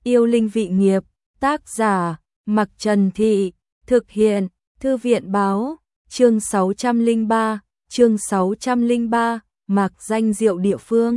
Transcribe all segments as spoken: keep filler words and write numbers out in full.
Yêu linh vị nghiệp, tác giả, Mặc Trần Thị, thực hiện, Thư viện báo, chương sáu trăm lẻ ba, chương sáu trăm lẻ ba, mạc danh diệu địa phương.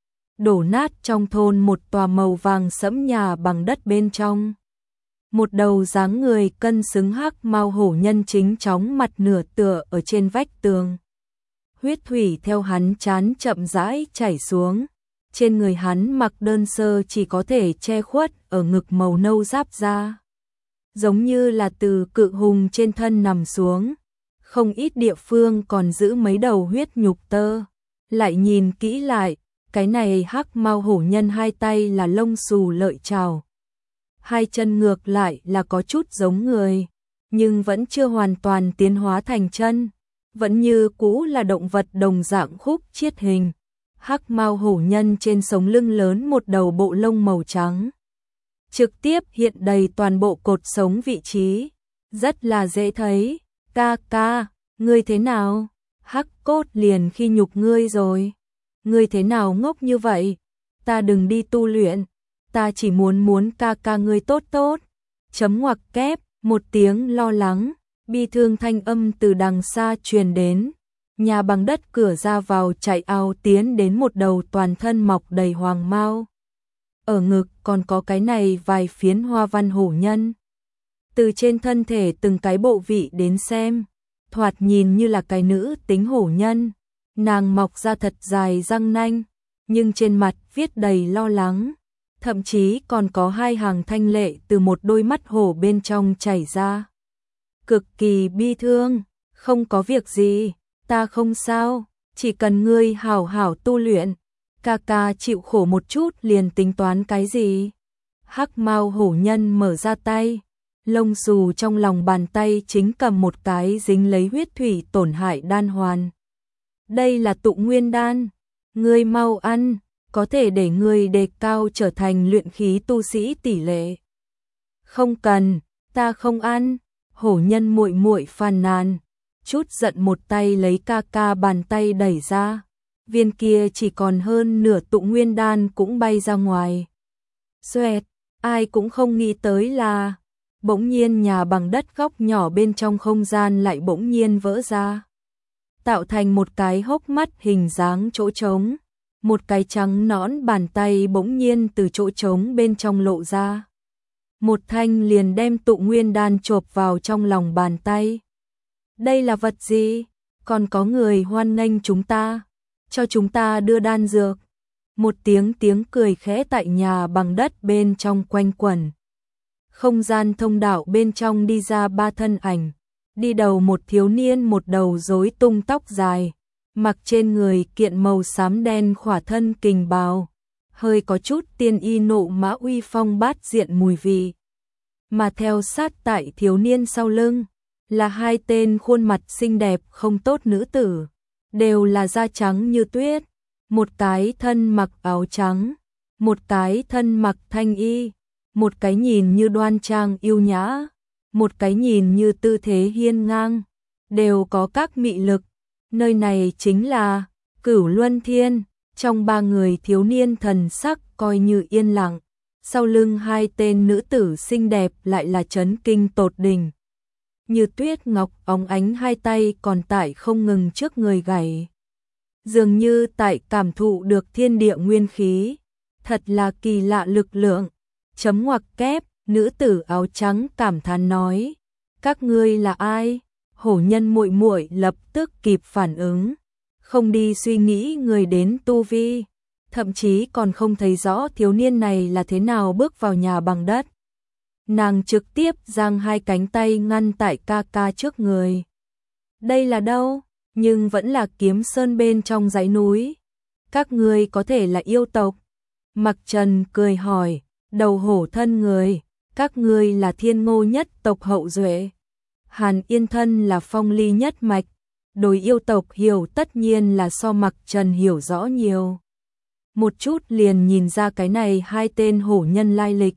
Đổ nát trong thôn một tòa màu vàng sẫm nhà bằng đất bên trong. Một đầu dáng người cân xứng hắc mao hổ nhân chính chóng mặt nửa tựa ở trên vách tường. Huyết thủy theo hắn trán chậm rãi chảy xuống. Trên người hắn mặc đơn sơ chỉ có thể che khuất ở ngực màu nâu giáp da. Giống như là từ cự hùng trên thân nằm xuống. Không ít địa phương còn giữ mấy đầu huyết nhục tơ. Lại nhìn kỹ lại, cái này hắc mao hổ nhân hai tay là lông xù lợi chảo. Hai chân ngược lại là có chút giống người, nhưng vẫn chưa hoàn toàn tiến hóa thành chân. Vẫn như cũ là động vật đồng dạng khúc chiết hình. Hắc mao hổ nhân trên sống lưng lớn một đầu bộ lông màu trắng. Trực tiếp hiện đầy toàn bộ cột sống vị trí. Rất là dễ thấy. Ca ca, ngươi thế nào? Hắc cốt liền khi nhục ngươi rồi. Ngươi thế nào ngốc như vậy? Ta đừng đi tu luyện. Ta chỉ muốn muốn ca ca ngươi tốt tốt. Chấm ngoặc kép, một tiếng lo lắng, bi thương thanh âm từ đằng xa truyền đến. Nhà bằng đất cửa ra vào chạy ao tiến đến một đầu toàn thân mọc đầy hoàng mao. Ở ngực còn có cái này vài phiến hoa văn hổ nhân. Từ trên thân thể từng cái bộ vị đến xem, thoạt nhìn như là cái nữ tính hổ nhân. Nàng mọc ra thật dài răng nanh, nhưng trên mặt viết đầy lo lắng. Thậm chí còn có hai hàng thanh lệ từ một đôi mắt hổ bên trong chảy ra. Cực kỳ bi thương, không có việc gì, ta không sao, chỉ cần ngươi hảo hảo tu luyện, ca ca chịu khổ một chút liền tính toán cái gì. Hắc mao hổ nhân mở ra tay, lông xù trong lòng bàn tay chính cầm một cái dính lấy huyết thủy tổn hại đan hoàn. Đây là tụ nguyên đan, ngươi mau ăn, có thể để ngươi đề cao trở thành luyện khí tu sĩ tỷ lệ. Không cần, ta không ăn. Hổ nhân muội muội phàn nàn, chút giận một tay lấy ca ca bàn tay đẩy ra. Viên kia chỉ còn hơn nửa tụ nguyên đan cũng bay ra ngoài. Xoẹt, ai cũng không nghĩ tới là bỗng nhiên nhà bằng đất góc nhỏ bên trong không gian lại bỗng nhiên vỡ ra, tạo thành một cái hốc mắt hình dáng chỗ trống. Một cái trắng nõn bàn tay bỗng nhiên từ chỗ trống bên trong lộ ra. Một thanh liền đem tụ nguyên đan chộp vào trong lòng bàn tay. Đây là vật gì? Còn có người hoan nghênh chúng ta, cho chúng ta đưa đan dược. Một tiếng tiếng cười khẽ tại nhà bằng đất bên trong quanh quẩn. Không gian thông đạo bên trong đi ra ba thân ảnh. Đi đầu một thiếu niên một đầu rối tung tóc dài, mặc trên người kiện màu xám đen khỏa thân kình bào, hơi có chút tiên y nộ mã uy phong bát diện mùi vị. Mà theo sát tại thiếu niên sau lưng là hai tên khuôn mặt xinh đẹp không tốt nữ tử, đều là da trắng như tuyết, một cái thân mặc áo trắng, một cái thân mặc thanh y, một cái nhìn như đoan trang yêu nhã, một cái nhìn như tư thế hiên ngang, đều có các mị lực. Nơi này chính là Cửu Luân Thiên. Trong ba người thiếu niên thần sắc coi như yên lặng, sau lưng hai tên nữ tử xinh đẹp lại là chấn kinh tột đỉnh. Như tuyết ngọc óng ánh hai tay còn tại không ngừng trước người gảy. Dường như tại cảm thụ được thiên địa nguyên khí. Thật là kỳ lạ lực lượng. Chấm ngoặc kép, nữ tử áo trắng cảm thán nói. Các ngươi là ai? Hổ nhân muội muội lập tức kịp phản ứng. Không đi suy nghĩ người đến tu vi. Thậm chí còn không thấy rõ thiếu niên này là thế nào bước vào nhà bằng đất. Nàng trực tiếp giang hai cánh tay ngăn tại ca ca trước người. Đây là đâu? Nhưng vẫn là Kiếm Sơn bên trong dãy núi. Các ngươi có thể là yêu tộc. Mặc Trần cười hỏi, đầu hổ thân người, các ngươi là thiên ngô nhất tộc hậu duệ. Hàn Yên thân là phong ly nhất mạch. Đối yêu tộc hiểu tất nhiên là so Mặc Trần hiểu rõ nhiều. Một chút liền nhìn ra cái này hai tên hổ nhân lai lịch.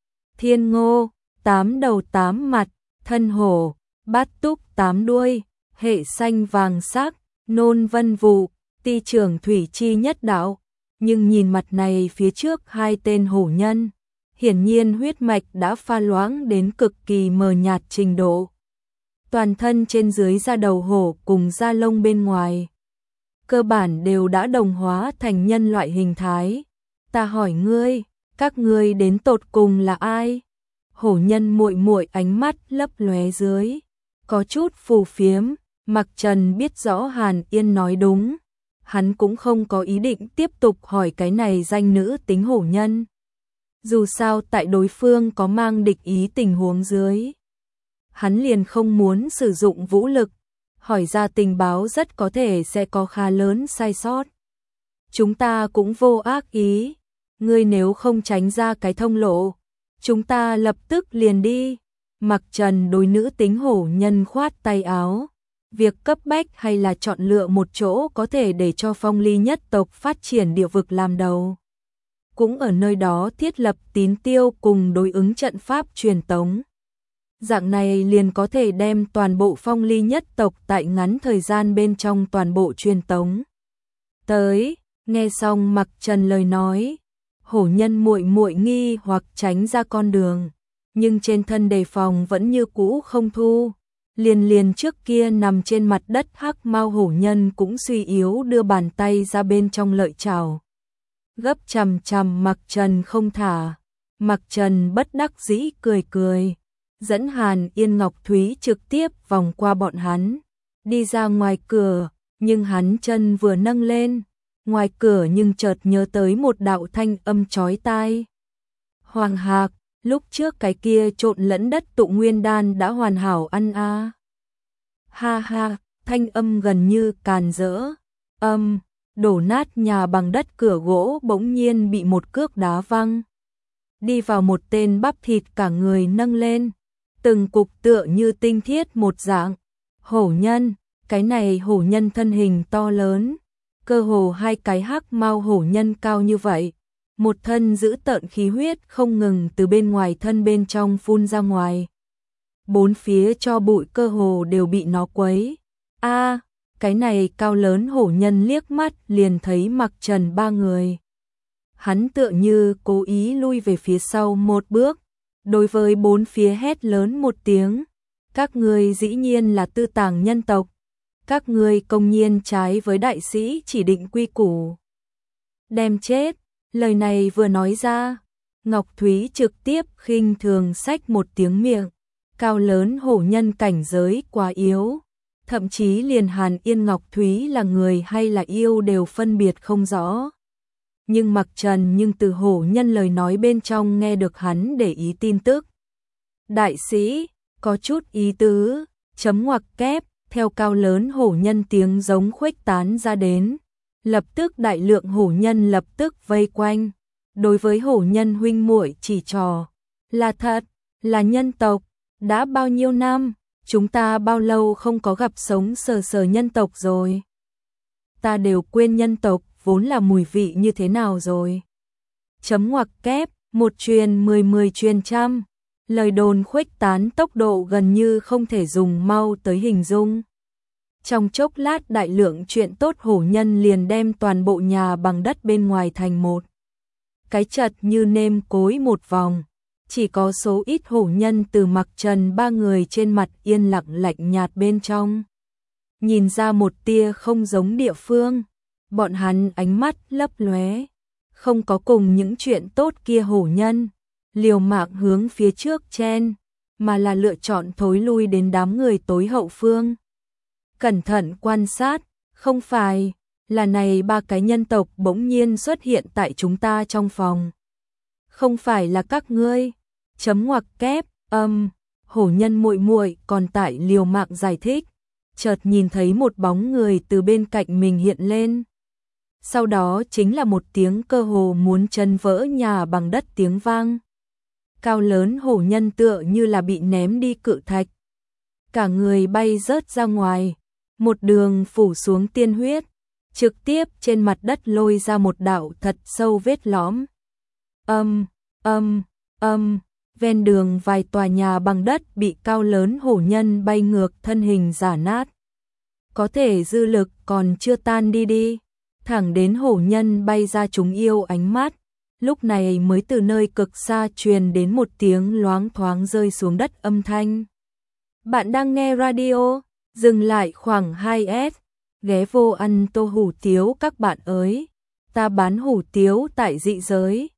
Thiên ngô, tám đầu tám mặt, thân hổ, bát túc tám đuôi, hệ xanh vàng sắc, nôn vân vụ, ti trưởng thủy chi nhất đạo. Nhưng nhìn mặt này phía trước hai tên hổ nhân, hiển nhiên huyết mạch đã pha loãng đến cực kỳ mờ nhạt trình độ. Toàn thân trên dưới da đầu hổ cùng da lông bên ngoài, cơ bản đều đã đồng hóa thành nhân loại hình thái. Ta hỏi ngươi, các ngươi đến tột cùng là ai? Hổ nhân muội muội ánh mắt lấp lóe dưới, có chút phù phiếm. Mạc Trần biết rõ Hàn Yên nói đúng, hắn cũng không có ý định tiếp tục hỏi cái này danh nữ tính hổ nhân. Dù sao tại đối phương có mang địch ý tình huống dưới, hắn liền không muốn sử dụng vũ lực, hỏi ra tình báo rất có thể sẽ có khá lớn sai sót. Chúng ta cũng vô ác ý, ngươi nếu không tránh ra cái thông lộ, chúng ta lập tức liền đi. Mạc Trần đối nữ tính hổ nhân khoát tay áo, việc cấp bách hay là chọn lựa một chỗ có thể để cho Phong Ly nhất tộc phát triển địa vực làm đầu. Cũng ở nơi đó thiết lập tín tiêu cùng đối ứng trận pháp truyền tống. Dạng này liền có thể đem toàn bộ Phong Ly nhất tộc tại ngắn thời gian bên trong toàn bộ truyền tống. Tới, nghe xong Mạc Trần lời nói, hổ nhân muội muội nghi hoặc tránh ra con đường, nhưng trên thân đề phòng vẫn như cũ không thu. Liền liền trước kia nằm trên mặt đất hắc mao hổ nhân cũng suy yếu đưa bàn tay ra bên trong lợi chảo, gấp chằm chằm Mạc Trần không thả. Mạc Trần bất đắc dĩ cười cười, dẫn Hàn Yên Ngọc Thúy trực tiếp vòng qua bọn hắn, đi ra ngoài cửa, nhưng hắn chân vừa nâng lên, ngoài cửa nhưng chợt nhớ tới một đạo thanh âm chói tai. Hoàng Hạc, lúc trước cái kia trộn lẫn đất tụ nguyên đan đã hoàn hảo ăn a. À. Ha ha, thanh âm gần như càn rỡ. Âm, đổ nát nhà bằng đất cửa gỗ bỗng nhiên bị một cước đá văng. Đi vào một tên bắp thịt cả người nâng lên, từng cục tựa như tinh thiết một dạng. Hổ nhân, cái này hổ nhân thân hình to lớn, cơ hồ hai cái hắc mao hổ nhân cao như vậy. Một thân giữ tợn khí huyết không ngừng từ bên ngoài thân bên trong phun ra ngoài. Bốn phía cho bụi cơ hồ đều bị nó quấy. A, à, cái này cao lớn hổ nhân liếc mắt liền thấy Mạc Trần ba người. Hắn tựa như cố ý lui về phía sau một bước, đối với bốn phía hét lớn một tiếng. Các ngươi dĩ nhiên là tư tàng nhân tộc. Các ngươi công nhiên trái với đại sĩ chỉ định quy củ. Đem chết. Lời này vừa nói ra, Ngọc Thúy trực tiếp khinh thường xách một tiếng miệng. Cao lớn hổ nhân cảnh giới quá yếu, thậm chí liền Hàn Yên Ngọc Thúy là người hay là yêu đều phân biệt không rõ. Nhưng Mạc Trần nhưng từ hổ nhân lời nói bên trong nghe được hắn để ý tin tức. Đại sĩ, có chút ý tứ, chấm ngoặc kép, theo cao lớn hổ nhân tiếng giống khuếch tán ra đến. Lập tức đại lượng hổ nhân lập tức vây quanh, đối với hổ nhân huynh muội chỉ trò, là thật, là nhân tộc, đã bao nhiêu năm, chúng ta bao lâu không có gặp sống sờ sờ nhân tộc rồi. Ta đều quên nhân tộc vốn là mùi vị như thế nào rồi. Chấm ngoặc kép, một truyền mười mười truyền trăm, lời đồn khuếch tán tốc độ gần như không thể dùng mau tới hình dung. Trong chốc lát đại lượng chuyện tốt hổ nhân liền đem toàn bộ nhà bằng đất bên ngoài thành một cái chật như nêm cối một vòng. Chỉ có số ít hổ nhân từ Mạc Trần ba người trên mặt yên lặng lạnh nhạt bên trong. Nhìn ra một tia không giống địa phương, bọn hắn ánh mắt lấp lóe, không có cùng những chuyện tốt kia hổ nhân liều mạng hướng phía trước chen, mà là lựa chọn thối lui đến đám người tối hậu phương. Cẩn thận quan sát, không phải là này ba cái nhân tộc bỗng nhiên xuất hiện tại chúng ta trong phòng. Không phải là các ngươi. Chấm ngoặc kép, âm, um, hổ nhân muội muội còn tại liều mạng giải thích, chợt nhìn thấy một bóng người từ bên cạnh mình hiện lên. Sau đó chính là một tiếng cơ hồ muốn chân vỡ nhà bằng đất tiếng vang. Cao lớn hổ nhân tựa như là bị ném đi cự thạch. Cả người bay rớt ra ngoài, một đường phủ xuống tiên huyết, trực tiếp trên mặt đất lôi ra một đạo thật sâu vết lõm. Âm, âm, âm, ven đường vài tòa nhà bằng đất bị cao lớn hổ nhân bay ngược thân hình rã nát. Có thể dư lực còn chưa tan đi đi, thẳng đến hổ nhân bay ra chúng yêu ánh mắt, lúc này mới từ nơi cực xa truyền đến một tiếng loáng thoáng rơi xuống đất âm thanh. Bạn đang nghe radio, dừng lại khoảng hai s, ghé vô ăn tô hủ tiếu các bạn ơi, ta bán hủ tiếu tại dị giới.